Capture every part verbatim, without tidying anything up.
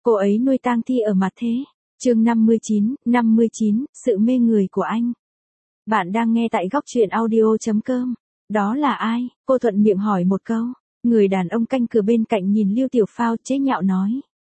Cô ấy nuôi tang thi ở mặt thế. Chương năm mươi chín, năm mươi chín, sự mê người của anh. Bạn đang nghe tại góc truyện audio chấm com. Đó là ai? Cô thuận miệng hỏi một câu. Người đàn ông canh cửa bên cạnh nhìn Lưu Tiểu Phao chế nhạo nói.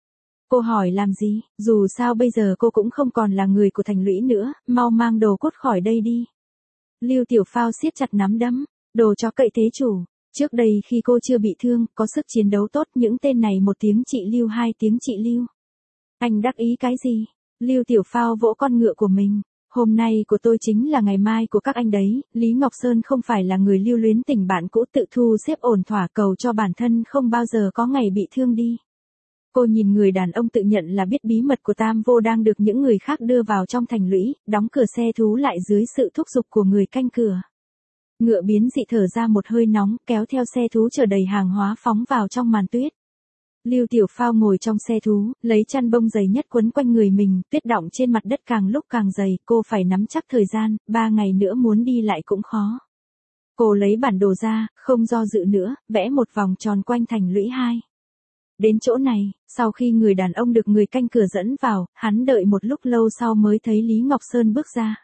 Cô hỏi làm gì? Dù sao bây giờ cô cũng không còn là người của Thành Lũy nữa, mau mang đồ cốt khỏi đây đi. Lưu Tiểu Phao siết chặt nắm đấm. Đồ chó cậy thế chủ. Trước đây khi cô chưa bị thương, có sức chiến đấu tốt, những tên này một tiếng chị Lưu, hai tiếng chị Lưu. Anh đắc ý cái gì? Lưu Tiểu Phao vỗ con ngựa của mình. Hôm nay của tôi chính là ngày mai của các anh đấy, Lý Ngọc Sơn không phải là người lưu luyến tình bạn cũ, tự thu xếp ổn thỏa cầu cho bản thân không bao giờ có ngày bị thương đi. Cô nhìn người đàn ông tự nhận là biết bí mật của Tam Vô đang được những người khác đưa vào trong Thành Lũy, đóng cửa xe thú lại dưới sự thúc giục của người canh cửa. Ngựa biến dị thở ra một hơi nóng, kéo theo xe thú chở đầy hàng hóa phóng vào trong màn tuyết. Lưu Tiểu Phao ngồi trong xe thú, lấy chăn bông dày nhất quấn quanh người mình, tuyết đọng trên mặt đất càng lúc càng dày, cô phải nắm chắc thời gian, ba ngày nữa muốn đi lại cũng khó. Cô lấy bản đồ ra, không do dự nữa, vẽ một vòng tròn quanh Thành Lũy hai. Đến chỗ này, sau khi người đàn ông được người canh cửa dẫn vào, hắn đợi một lúc lâu sau mới thấy Lý Ngọc Sơn bước ra.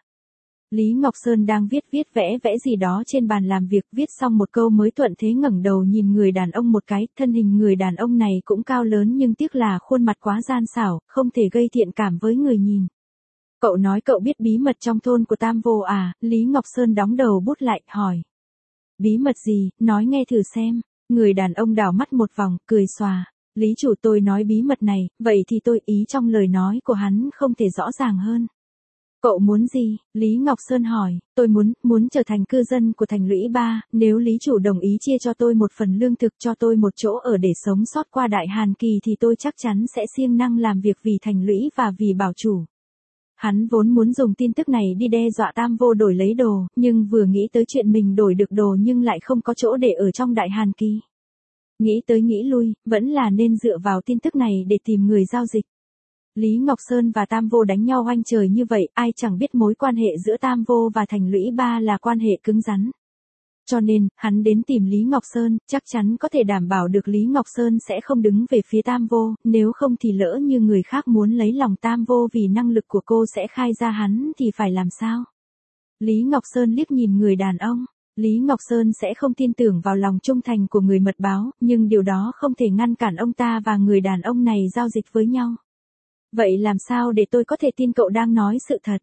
Lý Ngọc Sơn đang viết viết vẽ vẽ gì đó trên bàn làm việc, viết xong một câu mới thuận thế ngẩng đầu nhìn người đàn ông một cái, thân hình người đàn ông này cũng cao lớn nhưng tiếc là khuôn mặt quá gian xảo, không thể gây thiện cảm với người nhìn. Cậu nói cậu biết bí mật trong thôn của Tam Vô à? Lý Ngọc Sơn đóng đầu bút lại, hỏi. Bí mật gì, nói nghe thử xem. Người đàn ông đảo mắt một vòng, cười xòa. Lý chủ tôi nói bí mật này, vậy thì tôi ý trong lời nói của hắn không thể rõ ràng hơn. Cậu muốn gì? Lý Ngọc Sơn hỏi. Tôi muốn, muốn trở thành cư dân của Thành Lũy ba, nếu Lý chủ đồng ý chia cho tôi một phần lương thực, cho tôi một chỗ ở để sống sót qua đại hàn kỳ thì tôi chắc chắn sẽ siêng năng làm việc vì Thành Lũy và vì bảo chủ. Hắn vốn muốn dùng tin tức này đi đe dọa Tam Vô đổi lấy đồ, nhưng vừa nghĩ tới chuyện mình đổi được đồ nhưng lại không có chỗ để ở trong đại hàn kỳ. Nghĩ tới nghĩ lui, vẫn là nên dựa vào tin tức này để tìm người giao dịch. Lý Ngọc Sơn và Tam Vô đánh nhau oanh trời như vậy, ai chẳng biết mối quan hệ giữa Tam Vô và Thành Lũy ba là quan hệ cứng rắn. Cho nên, hắn đến tìm Lý Ngọc Sơn, chắc chắn có thể đảm bảo được Lý Ngọc Sơn sẽ không đứng về phía Tam Vô, nếu không thì lỡ như người khác muốn lấy lòng Tam Vô vì năng lực của cô sẽ khai ra hắn thì phải làm sao? Lý Ngọc Sơn liếc nhìn người đàn ông. Lý Ngọc Sơn sẽ không tin tưởng vào lòng trung thành của người mật báo, nhưng điều đó không thể ngăn cản ông ta và người đàn ông này giao dịch với nhau. Vậy làm sao để tôi có thể tin cậu đang nói sự thật?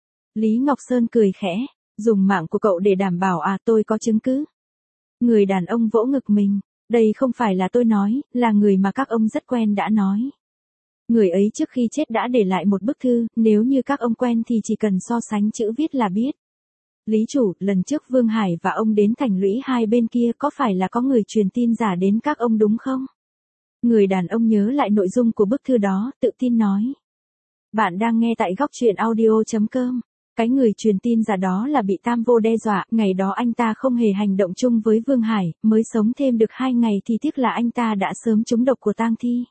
Lý Ngọc Sơn cười khẽ, dùng mạng của cậu để đảm bảo à, tôi có chứng cứ. Người đàn ông vỗ ngực mình, đây không phải là tôi nói, là người mà các ông rất quen đã nói. Người ấy trước khi chết đã để lại một bức thư, nếu như các ông quen thì chỉ cần so sánh chữ viết là biết. Lý chủ, lần trước Vương Hải và ông đến Thành Lũy hai bên kia có phải là có người truyền tin giả đến các ông đúng không? Người đàn ông nhớ lại nội dung của bức thư đó, tự tin nói. Bạn đang nghe tại góc truyện audio chấm com. Cái người truyền tin giả đó là bị Tam Vô đe dọa, ngày đó anh ta không hề hành động chung với Vương Hải, mới sống thêm được hai ngày thì tiếc là anh ta đã sớm trúng độc của tang thi.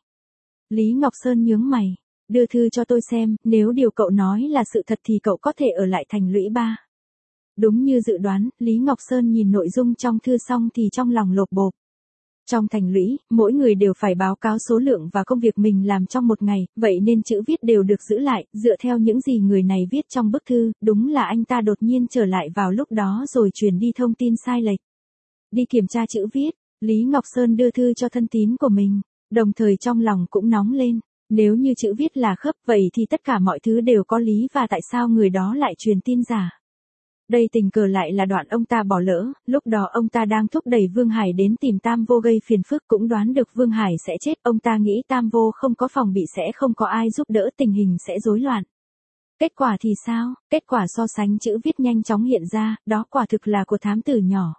Lý Ngọc Sơn nhướng mày, đưa thư cho tôi xem, nếu điều cậu nói là sự thật thì cậu có thể ở lại Thành Lũy ba. Đúng như dự đoán, Lý Ngọc Sơn nhìn nội dung trong thư xong thì trong lòng lột bột. Trong Thành Lũy, mỗi người đều phải báo cáo số lượng và công việc mình làm trong một ngày, vậy nên chữ viết đều được giữ lại, dựa theo những gì người này viết trong bức thư, đúng là anh ta đột nhiên trở lại vào lúc đó rồi truyền đi thông tin sai lệch. Đi kiểm tra chữ viết, Lý Ngọc Sơn đưa thư cho thân tín của mình, đồng thời trong lòng cũng nóng lên, nếu như chữ viết là khớp vậy thì tất cả mọi thứ đều có lý và tại sao người đó lại truyền tin giả. Đây tình cờ lại là đoạn ông ta bỏ lỡ, lúc đó ông ta đang thúc đẩy Vương Hải đến tìm Tam Vô gây phiền phức, cũng đoán được Vương Hải sẽ chết, ông ta nghĩ Tam Vô không có phòng bị sẽ không có ai giúp đỡ, tình hình sẽ rối loạn. Kết quả thì sao? Kết quả so sánh chữ viết nhanh chóng hiện ra, đó quả thực là của thám tử nhỏ.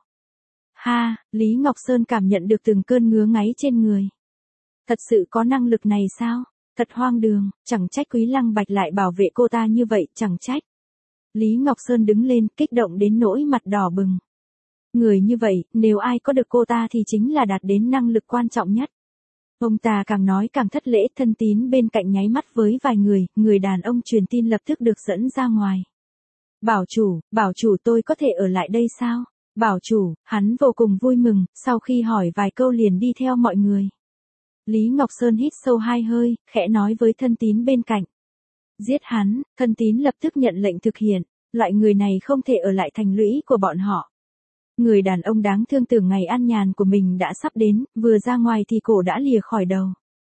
Ha, Lý Ngọc Sơn cảm nhận được từng cơn ngứa ngáy trên người. Thật sự có năng lực này sao? Thật hoang đường, chẳng trách Quý Lăng Bạch lại bảo vệ cô ta như vậy, chẳng trách. Lý Ngọc Sơn đứng lên, kích động đến nỗi mặt đỏ bừng. Người như vậy, nếu ai có được cô ta thì chính là đạt đến năng lực quan trọng nhất. Ông ta càng nói càng thất lễ, thân tín bên cạnh nháy mắt với vài người, người đàn ông truyền tin lập tức được dẫn ra ngoài. Bảo chủ, bảo chủ tôi có thể ở lại đây sao? Bảo chủ, hắn vô cùng vui mừng, sau khi hỏi vài câu liền đi theo mọi người. Lý Ngọc Sơn hít sâu hai hơi, khẽ nói với thân tín bên cạnh. Giết hắn, thân tín lập tức nhận lệnh thực hiện, loại người này không thể ở lại thành lũy của bọn họ. Người đàn ông đáng thương tưởng ngày an nhàn của mình đã sắp đến, vừa ra ngoài thì cổ đã lìa khỏi đầu.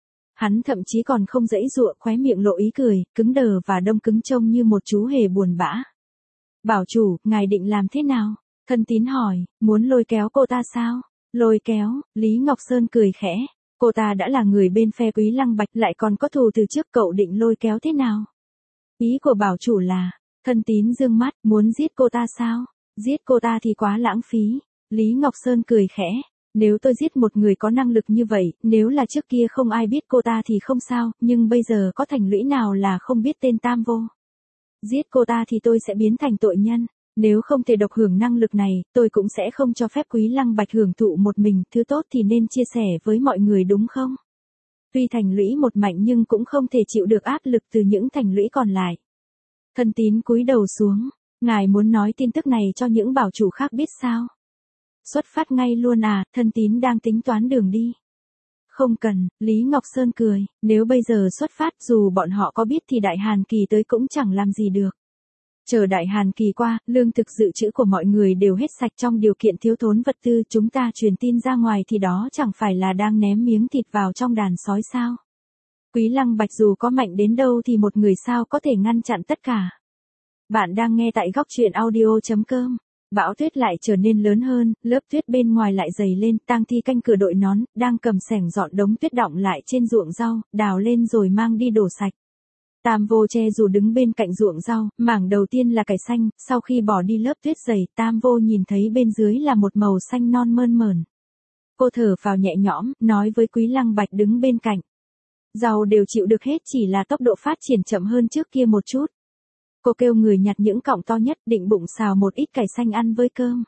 Hắn thậm chí còn không giãy giụa, khóe miệng lộ ý cười, cứng đờ và đông cứng trông như một chú hề buồn bã. Bảo chủ, ngài định làm thế nào? Thân tín hỏi, muốn lôi kéo cô ta sao? Lôi kéo, Lý Ngọc Sơn cười khẽ. Cô ta đã là người bên phe Quý Lăng Bạch lại còn có thù từ trước, cậu định lôi kéo thế nào? Ý của bảo chủ là, thân tín dương mắt, muốn giết cô ta sao? Giết cô ta thì quá lãng phí. Lý Ngọc Sơn cười khẽ. Nếu tôi giết một người có năng lực như vậy, nếu là trước kia không ai biết cô ta thì không sao, nhưng bây giờ có thành lũy nào là không biết tên Tam Vô. Giết cô ta thì tôi sẽ biến thành tội nhân. Nếu không thể độc hưởng năng lực này, tôi cũng sẽ không cho phép Quý Lăng Bạch hưởng thụ một mình, thứ tốt thì nên chia sẻ với mọi người đúng không? Tuy thành lũy một mạnh nhưng cũng không thể chịu được áp lực từ những thành lũy còn lại. Thân tín cúi đầu xuống, ngài muốn nói tin tức này cho những bảo chủ khác biết sao? Xuất phát ngay luôn à, thân tín đang tính toán đường đi. Không cần, Lý Ngọc Sơn cười, nếu bây giờ xuất phát dù bọn họ có biết thì Đại Hàn Kỳ tới cũng chẳng làm gì được. Chờ Đại Hàn Kỳ qua, lương thực dự trữ của mọi người đều hết sạch trong điều kiện thiếu thốn vật tư, chúng ta truyền tin ra ngoài thì đó chẳng phải là đang ném miếng thịt vào trong đàn sói sao. Quý Lăng Bạch dù có mạnh đến đâu thì một người sao có thể ngăn chặn tất cả. Bạn đang nghe tại góc truyện audio chấm com. Bão tuyết lại trở nên lớn hơn, lớp tuyết bên ngoài lại dày lên, Tang Thi canh cửa đội nón, đang cầm xẻng dọn đống tuyết đọng lại trên ruộng rau, đào lên rồi mang đi đổ sạch. Tam Vô che dù đứng bên cạnh ruộng rau, mảng đầu tiên là cải xanh, sau khi bỏ đi lớp tuyết dày, Tam Vô nhìn thấy bên dưới là một màu xanh non mơn mởn. Cô thở phào nhẹ nhõm, nói với Quý Lăng Bạch đứng bên cạnh. Rau đều chịu được hết, chỉ là tốc độ phát triển chậm hơn trước kia một chút. Cô kêu người nhặt những cọng to nhất, định bụng xào một ít cải xanh ăn với cơm.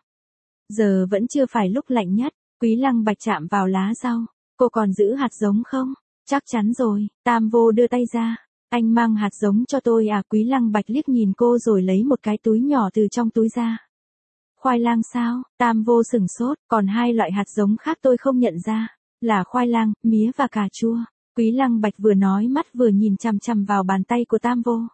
Giờ vẫn chưa phải lúc lạnh nhất, Quý Lăng Bạch chạm vào lá rau. Cô còn giữ hạt giống không? Chắc chắn rồi, Tam Vô đưa tay ra. Anh mang hạt giống cho tôi à? Quý Lăng Bạch liếc nhìn cô rồi lấy một cái túi nhỏ từ trong túi ra. Khoai lang sao? Tam Vô sửng sốt, còn hai loại hạt giống khác tôi không nhận ra. Là khoai lang, mía và cà chua. Quý Lăng Bạch vừa nói mắt vừa nhìn chằm chằm vào bàn tay của Tam Vô.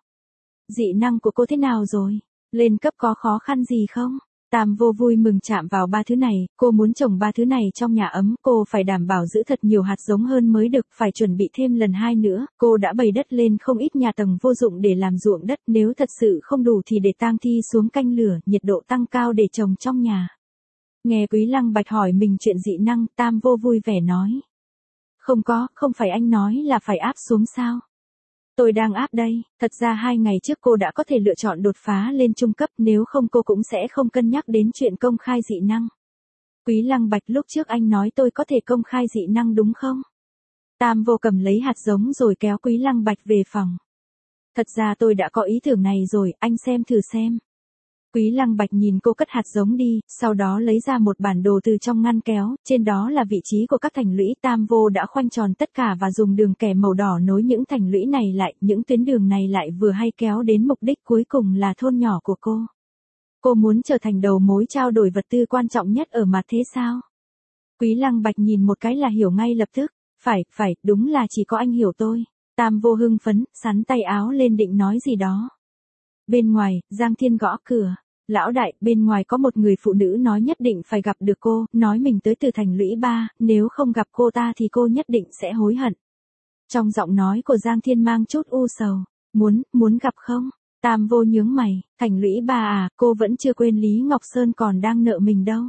Dị năng của cô thế nào rồi? Lên cấp có khó khăn gì không? Tam Vô vui mừng chạm vào ba thứ này, cô muốn trồng ba thứ này trong nhà ấm, cô phải đảm bảo giữ thật nhiều hạt giống hơn mới được, phải chuẩn bị thêm lần hai nữa, cô đã bày đất lên không ít nhà tầng vô dụng để làm ruộng đất, nếu thật sự không đủ thì để Tang Thi xuống canh lửa, nhiệt độ tăng cao để trồng trong nhà. Nghe Quý Lăng Bạch hỏi mình chuyện dị năng, Tam Vô vui vẻ nói. Không có, không phải anh nói là phải áp xuống sao? Tôi đang áp đây, thật ra hai ngày trước cô đã có thể lựa chọn đột phá lên trung cấp, nếu không cô cũng sẽ không cân nhắc đến chuyện công khai dị năng. Quý Lăng Bạch, lúc trước anh nói tôi có thể công khai dị năng đúng không? Tam Vô cầm lấy hạt giống rồi kéo Quý Lăng Bạch về phòng. Thật ra tôi đã có ý tưởng này rồi, anh xem thử xem. Quý Lăng Bạch nhìn cô cất hạt giống đi, sau đó lấy ra một bản đồ từ trong ngăn kéo, trên đó là vị trí của các thành lũy. Tam Vô đã khoanh tròn tất cả và dùng đường kẻ màu đỏ nối những thành lũy này lại, những tuyến đường này lại vừa hay kéo đến mục đích cuối cùng là thôn nhỏ của cô. Cô muốn trở thành đầu mối trao đổi vật tư quan trọng nhất ở mặt thế sao? Quý Lăng Bạch nhìn một cái là hiểu ngay lập tức, phải, phải, đúng là chỉ có anh hiểu tôi. Tam Vô hưng phấn, sắn tay áo lên định nói gì đó. Bên ngoài, Giang Thiên gõ cửa. Lão đại, bên ngoài có một người phụ nữ nói nhất định phải gặp được cô, nói mình tới từ thành lũy ba, nếu không gặp cô ta thì cô nhất định sẽ hối hận. Trong giọng nói của Giang Thiên mang chút u sầu. Muốn, muốn gặp không? Tam Vô nhướng mày, thành lũy ba à, cô vẫn chưa quên Lý Ngọc Sơn còn đang nợ mình đâu.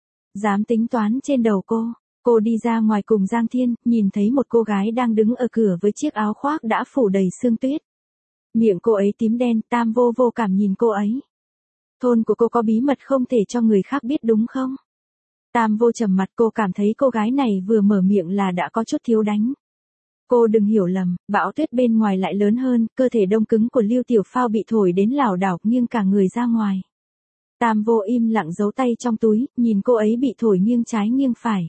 Dám tính toán trên đầu cô. Cô đi ra ngoài cùng Giang Thiên, nhìn thấy một cô gái đang đứng ở cửa với chiếc áo khoác đã phủ đầy sương tuyết. Miệng cô ấy tím đen, Tam Vô vô cảm nhìn cô ấy. Thôn của cô có bí mật không thể cho người khác biết đúng không? Tam Vô trầm mặt, cô cảm thấy cô gái này vừa mở miệng là đã có chút thiếu đánh. Cô đừng hiểu lầm, bão tuyết bên ngoài lại lớn hơn, cơ thể đông cứng của Lưu Tiểu Phao bị thổi đến lảo đảo nghiêng cả người ra ngoài. Tam Vô im lặng giấu tay trong túi, nhìn cô ấy bị thổi nghiêng trái nghiêng phải.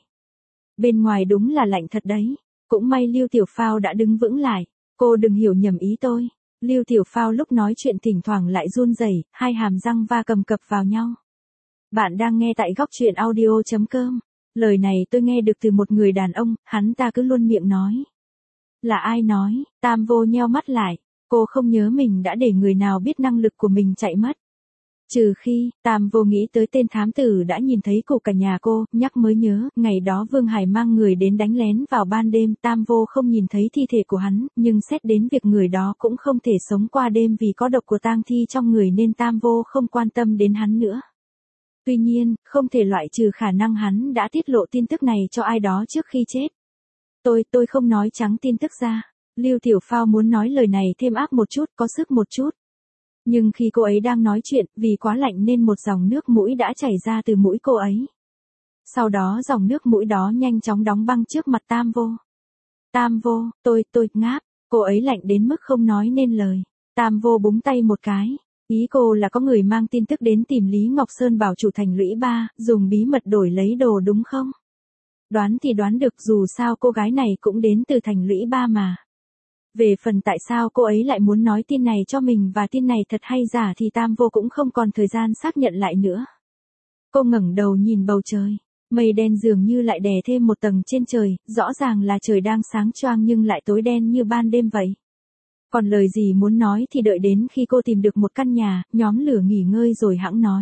Bên ngoài đúng là lạnh thật đấy, cũng may Lưu Tiểu Phao đã đứng vững lại, cô đừng hiểu nhầm ý tôi. Lưu Tiểu Phao lúc nói chuyện thỉnh thoảng lại run rẩy, hai hàm răng va cầm cập vào nhau. Bạn đang nghe tại góc truyện audio chấm com. Lời này tôi nghe được từ một người đàn ông, hắn ta cứ luôn miệng nói. Là ai nói? Tam Vô nheo mắt lại, cô không nhớ mình đã để người nào biết năng lực của mình chạy mất. Trừ khi, Tam Vô nghĩ tới tên thám tử đã nhìn thấy cụ cả nhà cô, nhắc mới nhớ, ngày đó Vương Hải mang người đến đánh lén vào ban đêm, Tam Vô không nhìn thấy thi thể của hắn, nhưng xét đến việc người đó cũng không thể sống qua đêm vì có độc của tang thi trong người nên Tam Vô không quan tâm đến hắn nữa. Tuy nhiên, không thể loại trừ khả năng hắn đã tiết lộ tin tức này cho ai đó trước khi chết. Tôi, tôi không nói trắng tin tức ra. Lưu Tiểu Phao muốn nói lời này thêm áp một chút, có sức một chút. Nhưng khi cô ấy đang nói chuyện, vì quá lạnh nên một dòng nước mũi đã chảy ra từ mũi cô ấy. Sau đó dòng nước mũi đó nhanh chóng đóng băng trước mặt Tam Vô. Tam Vô, tôi, tôi, ngáp. Cô ấy lạnh đến mức không nói nên lời. Tam Vô búng tay một cái. Ý cô là có người mang tin tức đến tìm Lý Ngọc Sơn bảo chủ thành lũy ba, dùng bí mật đổi lấy đồ đúng không? Đoán thì đoán được, dù sao cô gái này cũng đến từ thành lũy ba mà. Về phần tại sao cô ấy lại muốn nói tin này cho mình và tin này thật hay giả thì Tam Vô cũng không còn thời gian xác nhận lại nữa. Cô ngẩng đầu nhìn bầu trời, mây đen dường như lại đè thêm một tầng trên trời, rõ ràng là trời đang sáng choang nhưng lại tối đen như ban đêm vậy. Còn lời gì muốn nói thì đợi đến khi cô tìm được một căn nhà, nhóm lửa nghỉ ngơi rồi hẵng nói.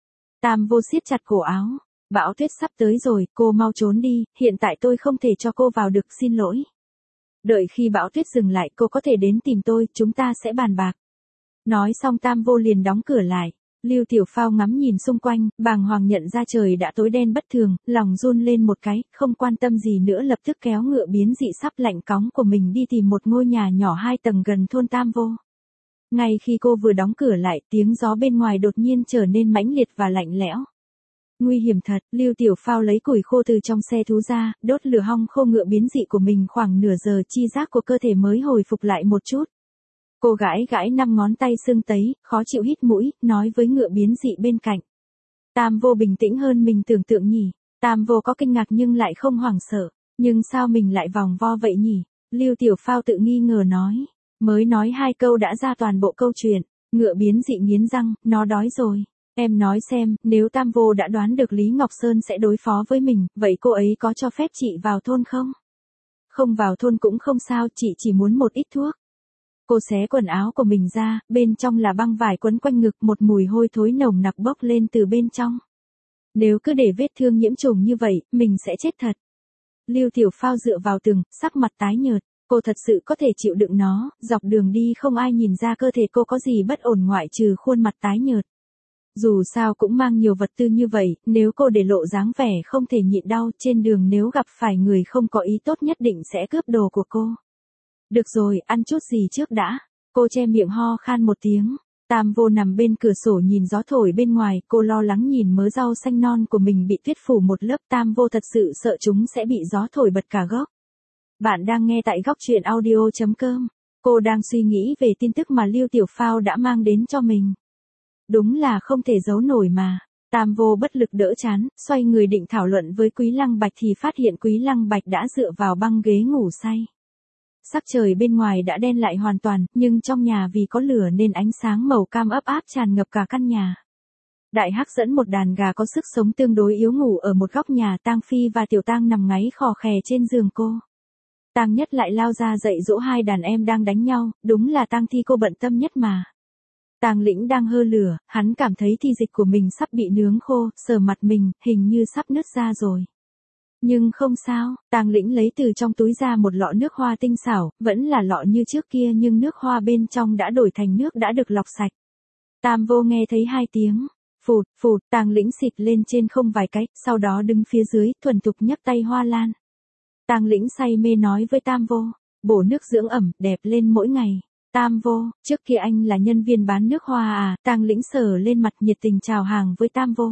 Tam Vô siết chặt cổ áo. Bão tuyết sắp tới rồi, cô mau trốn đi, hiện tại tôi không thể cho cô vào được, xin lỗi. Đợi khi bão tuyết dừng lại cô có thể đến tìm tôi, chúng ta sẽ bàn bạc. Nói xong Tam Vô liền đóng cửa lại. Lưu Tiểu Phao ngắm nhìn xung quanh, bàng hoàng nhận ra trời đã tối đen bất thường, lòng run lên một cái, không quan tâm gì nữa lập tức kéo ngựa biến dị sắp lạnh cóng của mình đi tìm một ngôi nhà nhỏ hai tầng gần thôn Tam Vô. Ngay khi cô vừa đóng cửa lại, tiếng gió bên ngoài đột nhiên trở nên mãnh liệt và lạnh lẽo. Nguy hiểm thật, Lưu Tiểu Phao lấy củi khô từ trong xe thú ra, đốt lửa hong khô ngựa biến dị của mình khoảng nửa giờ chi giác của cơ thể mới hồi phục lại một chút. Cô gãi gãi năm ngón tay sưng tấy, khó chịu hít mũi, nói với ngựa biến dị bên cạnh. Tam Vô bình tĩnh hơn mình tưởng tượng nhỉ. Tam Vô có kinh ngạc nhưng lại không hoảng sợ. Nhưng sao mình lại vòng vo vậy nhỉ? Lưu Tiểu Phao tự nghi ngờ nói. Mới nói hai câu đã ra toàn bộ câu chuyện. Ngựa biến dị nghiến răng, nó đói rồi. Em nói xem, nếu Tam Vô đã đoán được Lý Ngọc Sơn sẽ đối phó với mình, vậy cô ấy có cho phép chị vào thôn không? Không vào thôn cũng không sao, chị chỉ muốn một ít thuốc. Cô xé quần áo của mình ra, bên trong là băng vải quấn quanh ngực, một mùi hôi thối nồng nặc bốc lên từ bên trong. Nếu cứ để vết thương nhiễm trùng như vậy, mình sẽ chết thật. Lưu Tiểu Phao dựa vào tường, sắc mặt tái nhợt. Cô thật sự có thể chịu đựng nó, dọc đường đi không ai nhìn ra cơ thể cô có gì bất ổn ngoại trừ khuôn mặt tái nhợt. Dù sao cũng mang nhiều vật tư như vậy, nếu cô để lộ dáng vẻ không thể nhịn đau trên đường nếu gặp phải người không có ý tốt nhất định sẽ cướp đồ của cô. Được rồi, ăn chút gì trước đã. Cô che miệng ho khan một tiếng. Tam Vô nằm bên cửa sổ nhìn gió thổi bên ngoài, cô lo lắng nhìn mớ rau xanh non của mình bị tuyết phủ một lớp. Tam Vô thật sự sợ chúng sẽ bị gió thổi bật cả gốc. Bạn đang nghe tại góc truyện audio chấm com. Cô đang suy nghĩ về tin tức mà Lưu Tiểu Phao đã mang đến cho mình. Đúng là không thể giấu nổi mà. Tam Vô bất lực đỡ chán, xoay người định thảo luận với Quý Lăng Bạch thì phát hiện Quý Lăng Bạch đã dựa vào băng ghế ngủ say. Sắc trời bên ngoài đã đen lại hoàn toàn, nhưng trong nhà vì có lửa nên ánh sáng màu cam ấp áp tràn ngập cả căn nhà. Đại Hắc dẫn một đàn gà có sức sống tương đối yếu ngủ ở một góc nhà, Tang Phi và Tiểu Tang nằm ngáy khò khè trên giường cô. Tang Nhất lại lao ra dạy dỗ hai đàn em đang đánh nhau, đúng là Tang Thi cô bận tâm nhất mà. Tang Lĩnh đang hơ lửa, hắn cảm thấy thi dịch của mình sắp bị nướng khô, sờ mặt mình, hình như sắp nứt ra rồi. Nhưng không sao, Tang Lĩnh lấy từ trong túi ra một lọ nước hoa tinh xảo, vẫn là lọ như trước kia nhưng nước hoa bên trong đã đổi thành nước đã được lọc sạch. Tam Vô nghe thấy hai tiếng, phụt, phụt, Tang Lĩnh xịt lên trên không vài cái, sau đó đứng phía dưới, thuần thục nhấc tay hoa lan. Tang Lĩnh say mê nói với Tam Vô, bổ nước dưỡng ẩm, đẹp lên mỗi ngày. Tam Vô, trước kia anh là nhân viên bán nước hoa à? Tang Lĩnh sờ lên mặt nhiệt tình chào hàng với Tam Vô.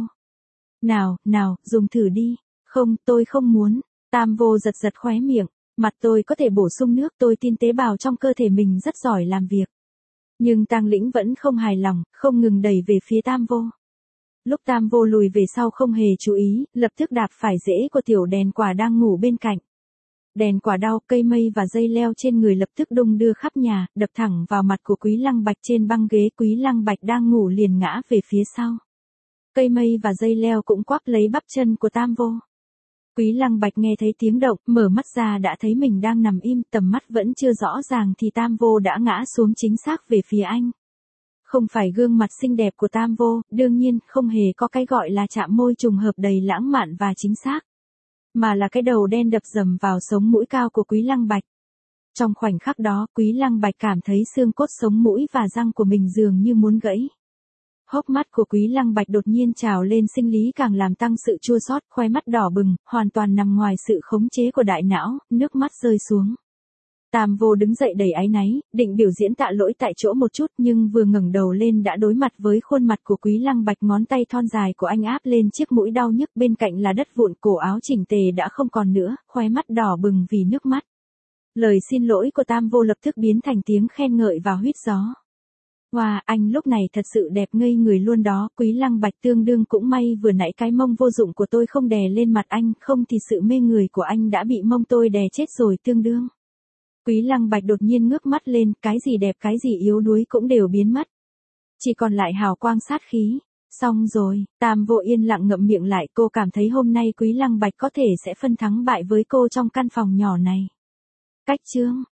Nào, nào, dùng thử đi. Không, tôi không muốn. Tam Vô giật giật khóe miệng. Mặt tôi có thể bổ sung nước, tôi tin tế bào trong cơ thể mình rất giỏi làm việc. Nhưng Tang Lĩnh vẫn không hài lòng, không ngừng đẩy về phía Tam Vô. Lúc Tam Vô lùi về sau không hề chú ý, lập tức đạp phải rễ của tiểu đèn quả đang ngủ bên cạnh. Đèn quả đau, cây mây và dây leo trên người lập tức đung đưa khắp nhà, đập thẳng vào mặt của Quý Lăng Bạch trên băng ghế. Quý Lăng Bạch đang ngủ liền ngã về phía sau. Cây mây và dây leo cũng quắp lấy bắp chân của Tam Vô. Quý Lăng Bạch nghe thấy tiếng động, mở mắt ra đã thấy mình đang nằm im, tầm mắt vẫn chưa rõ ràng thì Tam Vô đã ngã xuống chính xác về phía anh. Không phải gương mặt xinh đẹp của Tam Vô, đương nhiên không hề có cái gọi là chạm môi trùng hợp đầy lãng mạn và chính xác. Mà là cái đầu đen đập dầm vào sống mũi cao của Quý Lăng Bạch. Trong khoảnh khắc đó, Quý Lăng Bạch cảm thấy xương cốt sống mũi và răng của mình dường như muốn gãy. Hốc mắt của Quý Lăng Bạch đột nhiên trào lên sinh lý càng làm tăng sự chua xót, khoe mắt đỏ bừng, hoàn toàn nằm ngoài sự khống chế của đại não, nước mắt rơi xuống. Tam Vô đứng dậy đầy áy náy, định biểu diễn tạ lỗi tại chỗ một chút nhưng vừa ngẩng đầu lên đã đối mặt với khuôn mặt của Quý Lăng Bạch, ngón tay thon dài của anh áp lên chiếc mũi đau nhức, bên cạnh là đất vụn, cổ áo chỉnh tề đã không còn nữa, khoe mắt đỏ bừng vì nước mắt. Lời xin lỗi của Tam Vô lập tức biến thành tiếng khen ngợi và huýt gió. Wow, anh lúc này thật sự đẹp ngây người luôn đó. Quý Lăng Bạch tương đương cũng may vừa nãy cái mông vô dụng của tôi không đè lên mặt anh, không thì sự mê người của anh đã bị mông tôi đè chết rồi tương đương. Quý Lăng Bạch đột nhiên ngước mắt lên, cái gì đẹp cái gì yếu đuối cũng đều biến mất. Chỉ còn lại hào quang sát khí. Xong rồi, Tam Vô yên lặng ngậm miệng lại, cô cảm thấy hôm nay Quý Lăng Bạch có thể sẽ phân thắng bại với cô trong căn phòng nhỏ này. Cách chương